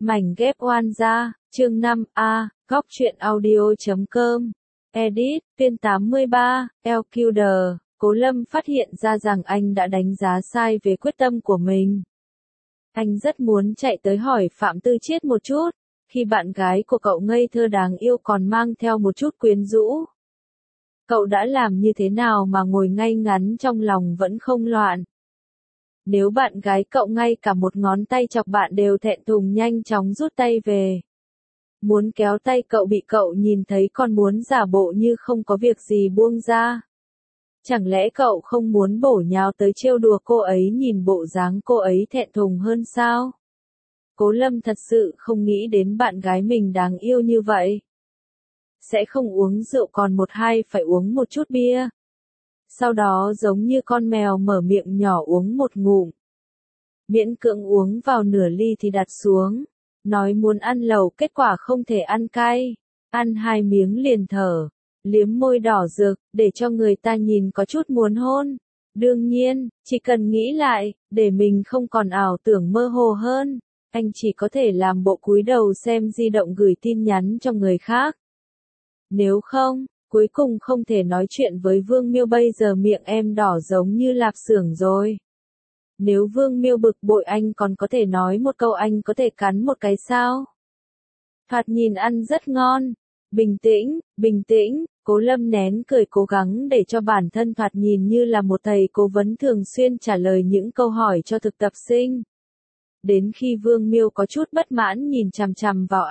Mảnh ghép oan gia, chương 5A, góc truyện audio.com. Edit, phiên 83, LQD. Cố Lâm phát hiện ra rằng anh đã đánh giá sai về quyết tâm của mình. Anh rất muốn chạy tới hỏi Phạm Tư Chiết một chút, khi bạn gái của cậu ngây thơ đáng yêu còn mang theo một chút quyến rũ. Cậu đã làm như thế nào mà ngồi ngay ngắn trong lòng vẫn không loạn? Nếu bạn gái cậu ngay cả một ngón tay chọc bạn đều thẹn thùng nhanh chóng rút tay về. Muốn kéo tay cậu bị cậu nhìn thấy còn muốn giả bộ như không có việc gì buông ra. Chẳng lẽ cậu không muốn bổ nhào tới trêu đùa cô ấy nhìn bộ dáng cô ấy thẹn thùng hơn sao? Cố Lâm thật sự không nghĩ đến bạn gái mình đáng yêu như vậy. Sẽ không uống rượu còn một hai phải uống một chút bia. Sau đó giống như con mèo mở miệng nhỏ uống một ngụm. Miễn cưỡng uống vào nửa ly thì đặt xuống. Nói muốn ăn lẩu kết quả không thể ăn cay. Ăn 2 miếng liền thở. Liếm môi đỏ rực, để cho người ta nhìn có chút muốn hôn. Đương nhiên, chỉ cần nghĩ lại, để mình không còn ảo tưởng mơ hồ hơn. Anh chỉ có thể làm bộ cúi đầu xem di động gửi tin nhắn cho người khác. Nếu không, cuối cùng không thể nói chuyện với Vương Miêu, bây giờ miệng em đỏ giống như lạp xưởng rồi. Nếu Vương Miêu bực bội anh còn có thể nói một câu, anh có thể cắn một cái sao? Thoạt nhìn ăn rất ngon. Bình tĩnh, Cố Lâm nén cười cố gắng để cho bản thân thoạt nhìn như là một thầy cố vấn thường xuyên trả lời những câu hỏi cho thực tập sinh. Đến khi Vương Miêu có chút bất mãn nhìn chằm chằm vào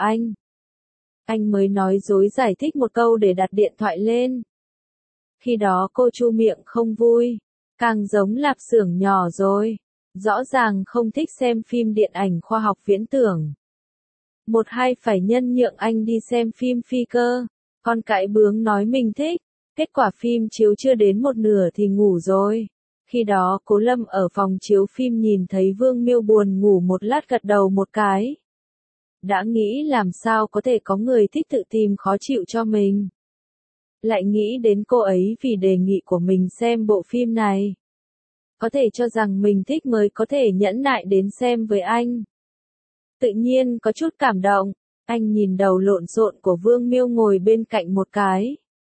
anh mới nói dối giải thích một câu để đặt điện thoại lên. Khi đó cô chu miệng không vui, càng giống lạp xưởng nhỏ rồi, rõ ràng không thích xem phim điện ảnh khoa học viễn tưởng. Một hai phải nhân nhượng anh đi xem phim phi cơ, còn cãi bướng nói mình thích, kết quả phim chiếu chưa đến một nửa thì ngủ rồi. Khi đó Cố Lâm ở phòng chiếu phim nhìn thấy Vương Miêu buồn ngủ một lát gật đầu một cái. Đã nghĩ làm sao có thể có người thích tự tìm khó chịu cho mình. Lại nghĩ đến cô ấy vì đề nghị của mình xem bộ phim này. Có thể cho rằng mình thích mới có thể nhẫn nại đến xem với anh. Tự nhiên có chút cảm động, anh nhìn đầu lộn xộn của Vương Miêu ngồi bên cạnh một cái.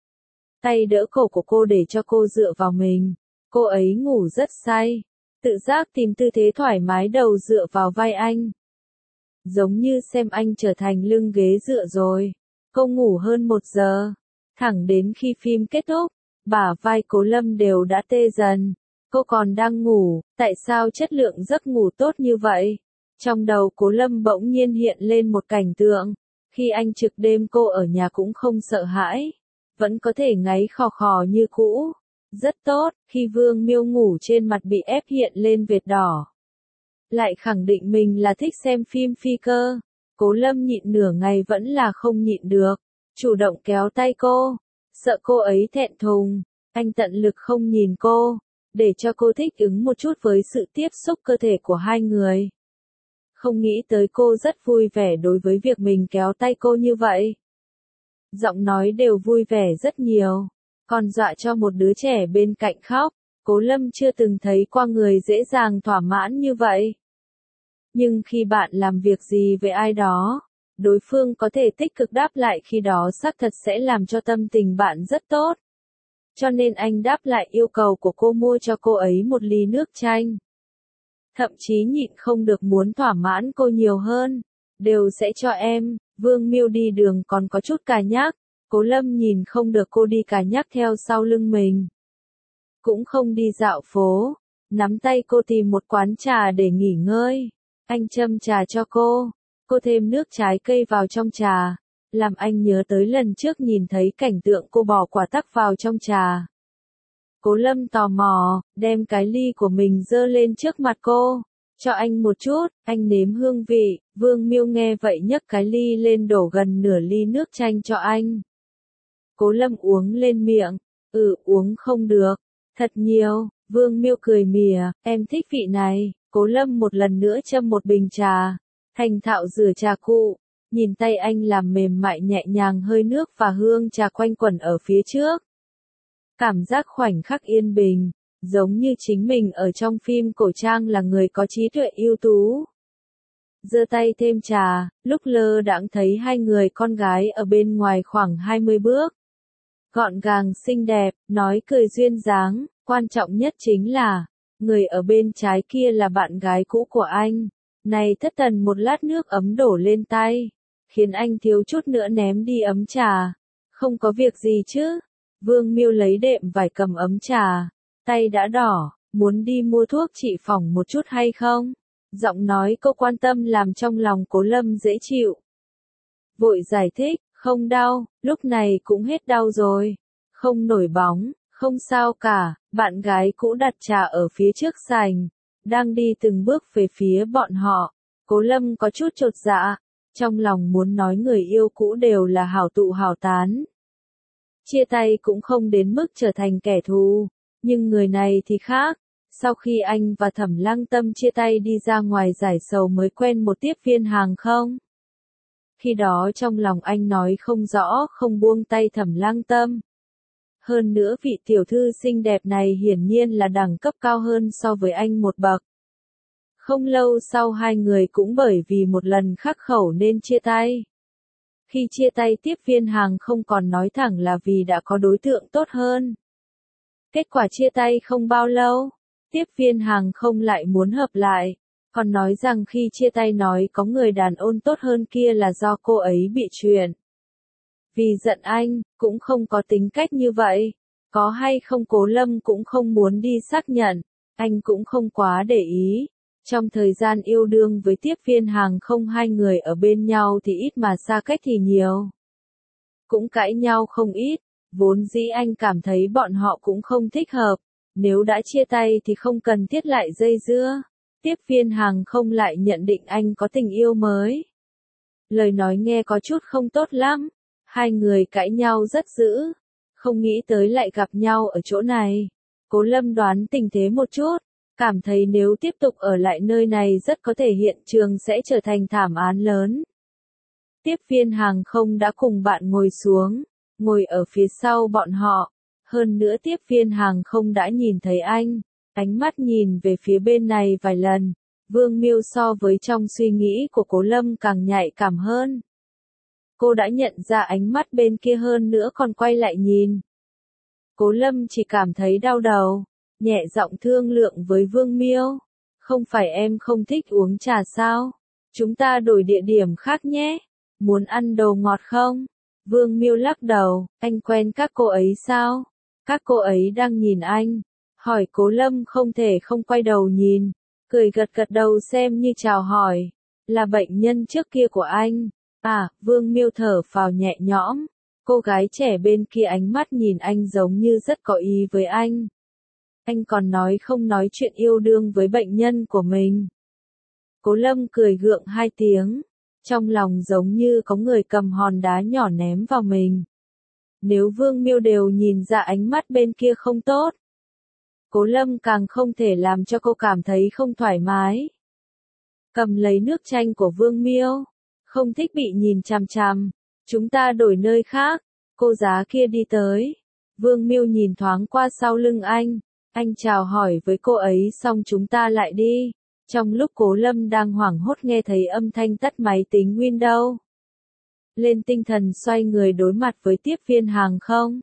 Tay đỡ cổ của cô để cho cô dựa vào mình. Cô ấy ngủ rất say, tự giác tìm tư thế thoải mái đầu dựa vào vai anh. Giống như xem anh trở thành lưng ghế dựa rồi. Cô ngủ hơn 1 giờ. Thẳng đến khi phim kết thúc, bả vai Cố Lâm đều đã tê dần. Cô còn đang ngủ, tại sao chất lượng giấc ngủ tốt như vậy? Trong đầu Cố Lâm bỗng nhiên hiện lên một cảnh tượng. Khi anh trực đêm cô ở nhà cũng không sợ hãi. Vẫn có thể ngáy khò khò như cũ. Rất tốt, khi Vương Miêu ngủ trên mặt bị ép hiện lên vệt đỏ. Lại khẳng định mình là thích xem phim phi cơ. Cố Lâm nhịn nửa ngày vẫn là không nhịn được. Chủ động kéo tay cô. Sợ cô ấy thẹn thùng. Anh tận lực không nhìn cô. Để cho cô thích ứng một chút với sự tiếp xúc cơ thể của hai người. Không nghĩ tới cô rất vui vẻ đối với việc mình kéo tay cô như vậy. Giọng nói đều vui vẻ rất nhiều. Còn dọa cho một đứa trẻ bên cạnh khóc. Cố Lâm chưa từng thấy qua người dễ dàng thỏa mãn như vậy. Nhưng khi bạn làm việc gì với ai đó, đối phương có thể tích cực đáp lại khi đó xác thật sẽ làm cho tâm tình bạn rất tốt. Cho nên anh đáp lại yêu cầu của cô mua cho cô ấy một ly nước chanh. Thậm chí nhịn không được muốn thỏa mãn cô nhiều hơn. Đều sẽ cho em. Vương Miêu đi đường còn có chút cà nhắc. Cố Lâm nhìn không được cô đi cà nhắc theo sau lưng mình. Cũng không đi dạo phố. Nắm tay cô tìm một quán trà để nghỉ ngơi. Anh châm trà cho cô. Cô thêm nước trái cây vào trong trà. Làm anh nhớ tới lần trước nhìn thấy cảnh tượng cô bỏ quả tắc vào trong trà. Cố Lâm tò mò, đem cái ly của mình dơ lên trước mặt cô. Cho anh một chút, anh nếm hương vị. Vương Miêu nghe vậy nhấc cái ly lên đổ gần nửa ly nước chanh cho anh. Cố Lâm uống lên miệng. Uống không được. Thật nhiều. Vương Miêu cười mỉa, em thích vị này. Cố Lâm một lần nữa châm một bình trà. Thành thạo rửa trà cụ. Nhìn tay anh làm mềm mại nhẹ nhàng, hơi nước và hương trà quanh quẩn ở phía trước. Cảm giác khoảnh khắc yên bình, giống như chính mình ở trong phim cổ trang là người có trí tuệ ưu tú. giơ tay thêm trà, lúc lơ đãng thấy hai người con gái ở bên ngoài khoảng 20 bước. Gọn gàng xinh đẹp, nói cười duyên dáng, quan trọng nhất chính là, người ở bên trái kia là bạn gái cũ của anh. Này thất thần, một lát nước ấm đổ lên tay, khiến anh thiếu chút nữa ném đi ấm trà. Không có việc gì chứ? Vương Miêu lấy đệm vải cầm ấm trà, tay đã đỏ, muốn đi mua thuốc trị phỏng một chút hay không? Giọng nói cô quan tâm làm trong lòng Cố Lâm dễ chịu. Vội giải thích, không đau, lúc này cũng hết đau rồi. Không nổi bóng, không sao cả. Bạn gái cũ đặt trà ở phía trước sảnh, đang đi từng bước về phía bọn họ. Cố Lâm có chút chột dạ, trong lòng muốn nói người yêu cũ đều là hảo tụ hảo tán. Chia tay cũng không đến mức trở thành kẻ thù, nhưng người này thì khác. Sau khi anh và Thẩm Lăng Tâm chia tay đi ra ngoài giải sầu mới quen một tiếp viên hàng không. Khi đó trong lòng anh nói không rõ, không buông tay Thẩm Lăng Tâm. Hơn nữa vị tiểu thư xinh đẹp này hiển nhiên là đẳng cấp cao hơn so với anh một bậc. Không lâu sau hai người cũng bởi vì một lần khắc khẩu nên chia tay. Khi chia tay tiếp viên hàng không còn nói thẳng là vì đã có đối tượng tốt hơn. Kết quả chia tay không bao lâu, tiếp viên hàng không lại muốn hợp lại, còn nói rằng khi chia tay nói có người đàn ông tốt hơn kia là do cô ấy bị chuyện. Vì giận anh, cũng không có tính cách như vậy. Có hay không Cố Lâm cũng không muốn đi xác nhận, anh cũng không quá để ý. Trong thời gian yêu đương với tiếp viên hàng không hai người ở bên nhau thì ít mà xa cách thì nhiều. Cũng cãi nhau không ít, vốn dĩ anh cảm thấy bọn họ cũng không thích hợp. Nếu đã chia tay thì không cần thiết lại dây dưa. Tiếp viên hàng không lại nhận định anh có tình yêu mới. Lời nói nghe có chút không tốt lắm. Hai người cãi nhau rất dữ. Không nghĩ tới lại gặp nhau ở chỗ này. Cố Lâm đoán tình thế một chút. Cảm thấy nếu tiếp tục ở lại nơi này rất có thể hiện trường sẽ trở thành thảm án lớn. Tiếp viên hàng không đã cùng bạn ngồi xuống. Ngồi ở phía sau bọn họ. Hơn nữa tiếp viên hàng không đã nhìn thấy anh. Ánh mắt nhìn về phía bên này vài lần. Vương Miêu so với trong suy nghĩ của Cố Lâm càng nhạy cảm hơn. Cô đã nhận ra ánh mắt bên kia hơn nữa còn quay lại nhìn. Cố Lâm chỉ cảm thấy đau đầu, nhẹ giọng thương lượng với Vương Miêu. Không phải em không thích uống trà sao? Chúng ta đổi địa điểm khác nhé. Muốn ăn đồ ngọt không? Vương Miêu lắc đầu, anh quen các cô ấy sao? Các cô ấy đang nhìn anh. Hỏi Cố Lâm không thể không quay đầu nhìn. Cười gật gật đầu xem như chào hỏi. Là bệnh nhân trước kia của anh. À, Vương Miêu thở phào nhẹ nhõm. Cô gái trẻ bên kia ánh mắt nhìn anh giống như rất có ý với anh. Anh còn nói không nói chuyện yêu đương với bệnh nhân của mình. Cố Lâm cười gượng hai tiếng. Trong lòng giống như có người cầm hòn đá nhỏ ném vào mình. Nếu Vương Miêu đều nhìn ra ánh mắt bên kia không tốt. Cố Lâm càng không thể làm cho cô cảm thấy không thoải mái. Cầm lấy nước chanh của Vương Miêu. Không thích bị nhìn chằm chằm. Chúng ta đổi nơi khác. Cô giá kia đi tới. Vương Miêu nhìn thoáng qua sau lưng anh. Anh chào hỏi với cô ấy xong chúng ta lại đi. Trong lúc Cố Lâm đang hoảng hốt nghe thấy âm thanh tắt máy tính Windows. Lên tinh thần xoay người đối mặt với tiếp viên hàng không.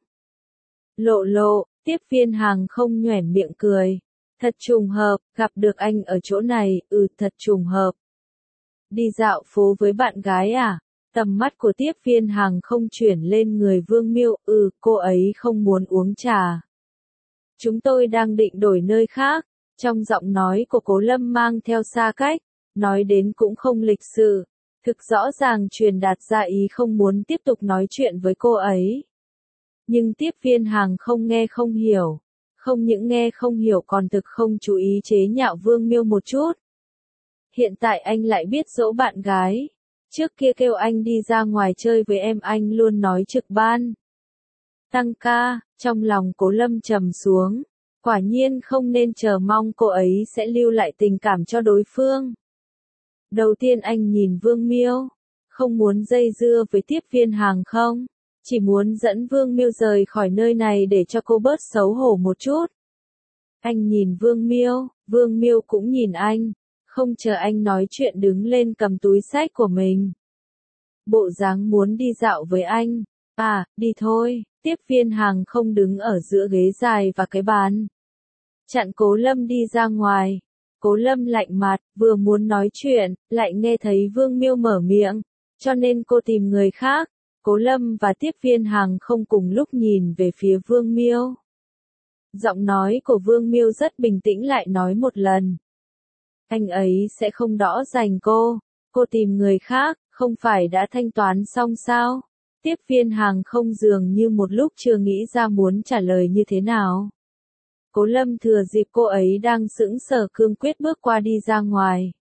Lộ, tiếp viên hàng không nhoẻn miệng cười. Thật trùng hợp, gặp được anh ở chỗ này, thật trùng hợp. Đi dạo phố với bạn gái à? Tầm mắt của tiếp viên hàng không chuyển lên người Vương Miêu, cô ấy không muốn uống trà. Chúng tôi đang định đổi nơi khác. Trong giọng nói của Cố Lâm mang theo xa cách, nói đến cũng không lịch sự. Thực rõ ràng truyền đạt ra ý không muốn tiếp tục nói chuyện với cô ấy. Nhưng tiếp viên hàng không nghe không hiểu. Không những nghe không hiểu còn thực không chú ý chế nhạo Vương Miêu một chút. Hiện tại anh lại biết dỗ bạn gái. Trước kia kêu anh đi ra ngoài chơi với em anh luôn nói trực ban. Tăng ca, trong lòng Cố Lâm trầm xuống. Quả nhiên không nên chờ mong cô ấy sẽ lưu lại tình cảm cho đối phương. Đầu tiên anh nhìn Vương Miêu. Không muốn dây dưa với tiếp viên hàng không. Chỉ muốn dẫn Vương Miêu rời khỏi nơi này để cho cô bớt xấu hổ một chút. Anh nhìn Vương Miêu cũng nhìn anh. Không chờ anh nói chuyện đứng lên cầm túi xách của mình. Bộ dáng muốn đi dạo với anh. À, đi thôi. Tiếp viên hàng không đứng ở giữa ghế dài và cái bàn. Chặn Cố Lâm đi ra ngoài. Cố Lâm lạnh mặt, vừa muốn nói chuyện, lại nghe thấy Vương Miêu mở miệng. Cho nên cô tìm người khác. Cố Lâm và tiếp viên hàng không cùng lúc nhìn về phía Vương Miêu. Giọng nói của Vương Miêu rất bình tĩnh lại nói một lần. Anh ấy sẽ không đõ dành cô. Cô tìm người khác, không phải đã thanh toán xong sao? Tiếp viên hàng không dường như một lúc chưa nghĩ ra muốn trả lời như thế nào. Cố Lâm thừa dịp cô ấy đang sững sờ cương quyết bước qua đi ra ngoài.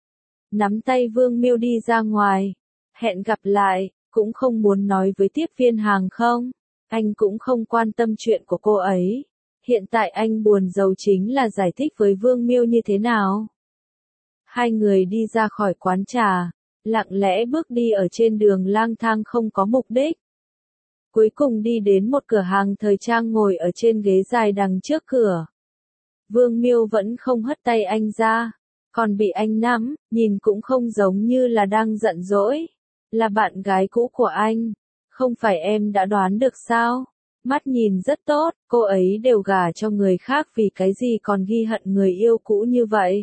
Nắm tay Vương Miêu đi ra ngoài. Hẹn gặp lại, cũng không muốn nói với tiếp viên hàng không. Anh cũng không quan tâm chuyện của cô ấy. Hiện tại anh buồn rầu chính là giải thích với Vương Miêu như thế nào. Hai người đi ra khỏi quán trà, lặng lẽ bước đi ở trên đường lang thang không có mục đích. Cuối cùng đi đến một cửa hàng thời trang ngồi ở trên ghế dài đằng trước cửa. Vương Miêu vẫn không hất tay anh ra, còn bị anh nắm, nhìn cũng không giống như là đang giận dỗi. Là bạn gái cũ của anh, không phải em đã đoán được sao? Mắt nhìn rất tốt, cô ấy đều gả cho người khác vì cái gì còn ghi hận người yêu cũ như vậy?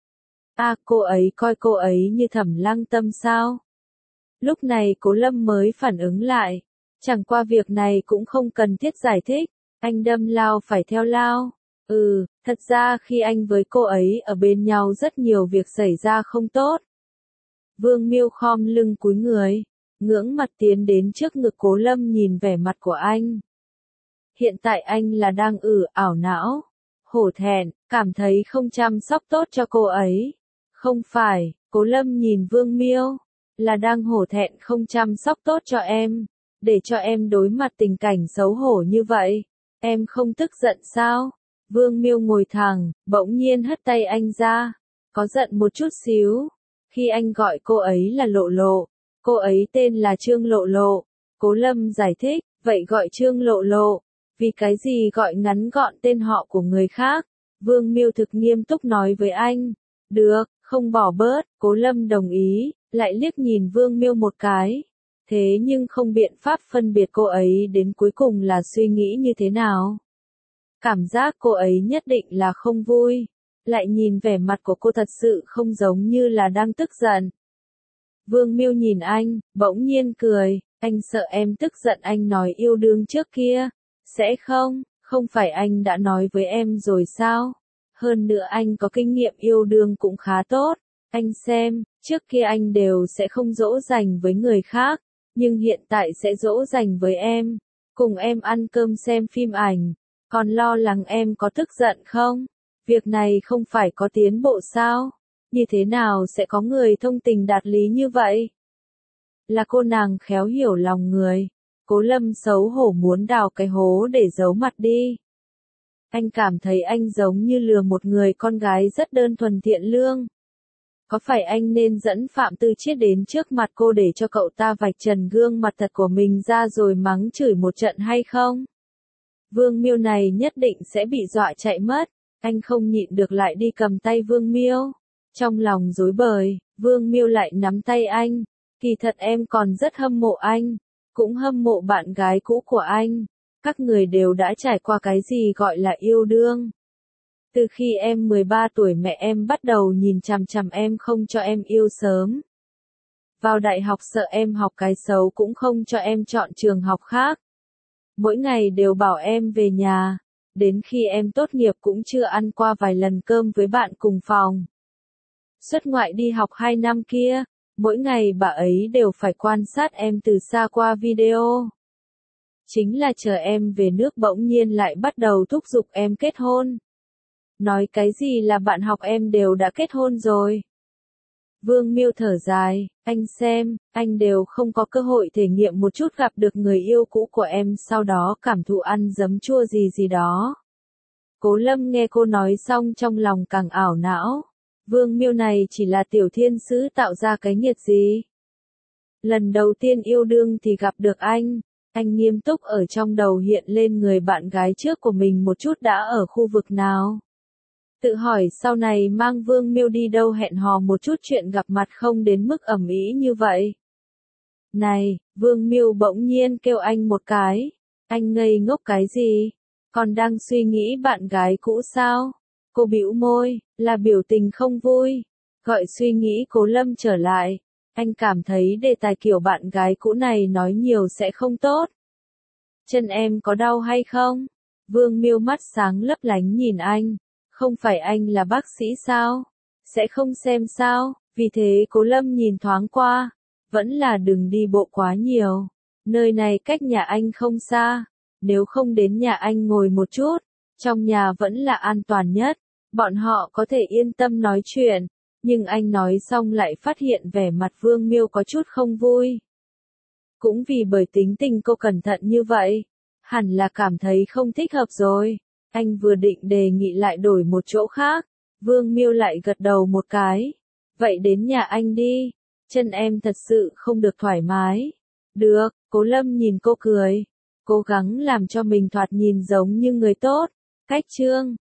À, cô ấy coi cô ấy như Thẩm Lăng Tâm sao? Lúc này Cố Lâm mới phản ứng lại. Chẳng qua việc này cũng không cần thiết giải thích. Anh đâm lao phải theo lao. Thật ra khi anh với cô ấy ở bên nhau rất nhiều việc xảy ra không tốt. Vương Miêu khom lưng cúi người, ngưỡng mặt tiến đến trước ngực Cố Lâm nhìn vẻ mặt của anh. Hiện tại anh là đang ảo não, hổ thẹn, cảm thấy không chăm sóc tốt cho cô ấy. Không phải, Cố Lâm nhìn Vương Miêu, là đang hổ thẹn không chăm sóc tốt cho em, để cho em đối mặt tình cảnh xấu hổ như vậy. Em không tức giận sao? Vương Miêu ngồi thẳng, bỗng nhiên hất tay anh ra, có giận một chút xíu. Khi anh gọi cô ấy là Lộ Lộ, cô ấy tên là Trương Lộ Lộ. Cố Lâm giải thích, vậy gọi Trương Lộ Lộ, vì cái gì gọi ngắn gọn tên họ của người khác? Vương Miêu thực nghiêm túc nói với anh. Được, không bỏ bớt. Cố Lâm đồng ý, lại liếc nhìn Vương Miêu một cái. Thế nhưng không biện pháp phân biệt cô ấy đến cuối cùng là suy nghĩ như thế nào. Cảm giác cô ấy nhất định là không vui. Lại nhìn vẻ mặt của cô thật sự không giống như là đang tức giận. Vương Miêu nhìn anh, bỗng nhiên cười, anh sợ em tức giận anh nói yêu đương trước kia. Sẽ không, không phải anh đã nói với em rồi sao? Hơn nữa anh có kinh nghiệm yêu đương cũng khá tốt. Anh xem, trước kia anh đều sẽ không dỗ dành với người khác, nhưng hiện tại sẽ dỗ dành với em. Cùng em ăn cơm xem phim ảnh, còn lo lắng em có tức giận không? Việc này không phải có tiến bộ sao? Như thế nào sẽ có người thông tình đạt lý như vậy? Là cô nàng khéo hiểu lòng người. Cố Lâm xấu hổ muốn đào cái hố để giấu mặt đi. Anh cảm thấy anh giống như lừa một người con gái rất đơn thuần thiện lương. Có phải anh nên dẫn Phạm Tư Chiết đến trước mặt cô để cho cậu ta vạch trần gương mặt thật của mình ra rồi mắng chửi một trận hay không? Vương Miêu này nhất định sẽ bị dọa chạy mất. Anh không nhịn được lại đi cầm tay Vương Miêu. Trong lòng rối bời, Vương Miêu lại nắm tay anh. Kỳ thật em còn rất hâm mộ anh, cũng hâm mộ bạn gái cũ của anh. Các người đều đã trải qua cái gì gọi là yêu đương. Từ khi em 13 tuổi mẹ em bắt đầu nhìn chằm chằm em không cho em yêu sớm. Vào đại học sợ em học cái xấu cũng không cho em chọn trường học khác. Mỗi ngày đều bảo em về nhà. Đến khi em tốt nghiệp cũng chưa ăn qua vài lần cơm với bạn cùng phòng. Xuất ngoại đi học 2 năm kia, mỗi ngày bà ấy đều phải quan sát em từ xa qua video. Chính là chờ em về nước bỗng nhiên lại bắt đầu thúc giục em kết hôn. Nói cái gì là bạn học em đều đã kết hôn rồi. Vương Miêu thở dài, anh xem, anh đều không có cơ hội thể nghiệm một chút gặp được người yêu cũ của em sau đó cảm thụ ăn giấm chua gì gì đó. Cố Lâm nghe cô nói xong trong lòng càng ảo não. Vương Miêu này chỉ là tiểu thiên sứ tạo ra cái nghiệt gì? Lần đầu tiên yêu đương thì gặp được anh nghiêm túc ở trong đầu hiện lên người bạn gái trước của mình một chút đã ở khu vực nào. Tự hỏi sau này mang Vương Miêu đi đâu hẹn hò một chút chuyện gặp mặt không đến mức ầm ĩ như vậy. Này, Vương Miêu bỗng nhiên kêu anh một cái. Anh ngây ngốc cái gì? Còn đang suy nghĩ bạn gái cũ sao? Cô bĩu môi, là biểu tình không vui. Gọi suy nghĩ Cố Lâm trở lại. Anh cảm thấy đề tài kiểu bạn gái cũ này nói nhiều sẽ không tốt. Chân em có đau hay không? Vương Miêu mắt sáng lấp lánh nhìn anh. Không phải anh là bác sĩ sao? Sẽ không xem sao? Vì thế Cố Lâm nhìn thoáng qua. Vẫn là đừng đi bộ quá nhiều. Nơi này cách nhà anh không xa. Nếu không đến nhà anh ngồi một chút. Trong nhà vẫn là an toàn nhất. Bọn họ có thể yên tâm nói chuyện. Nhưng anh nói xong lại phát hiện vẻ mặt Vương Miêu có chút không vui. Cũng vì bởi tính tình cô cẩn thận như vậy. Hẳn là cảm thấy không thích hợp rồi. Anh vừa định đề nghị lại đổi một chỗ khác. Vương Miêu lại gật đầu một cái. Vậy đến nhà anh đi. Chân em thật sự không được thoải mái. Được, Cố Lâm nhìn cô cười. Cố gắng làm cho mình thoạt nhìn giống như người tốt. Cách chương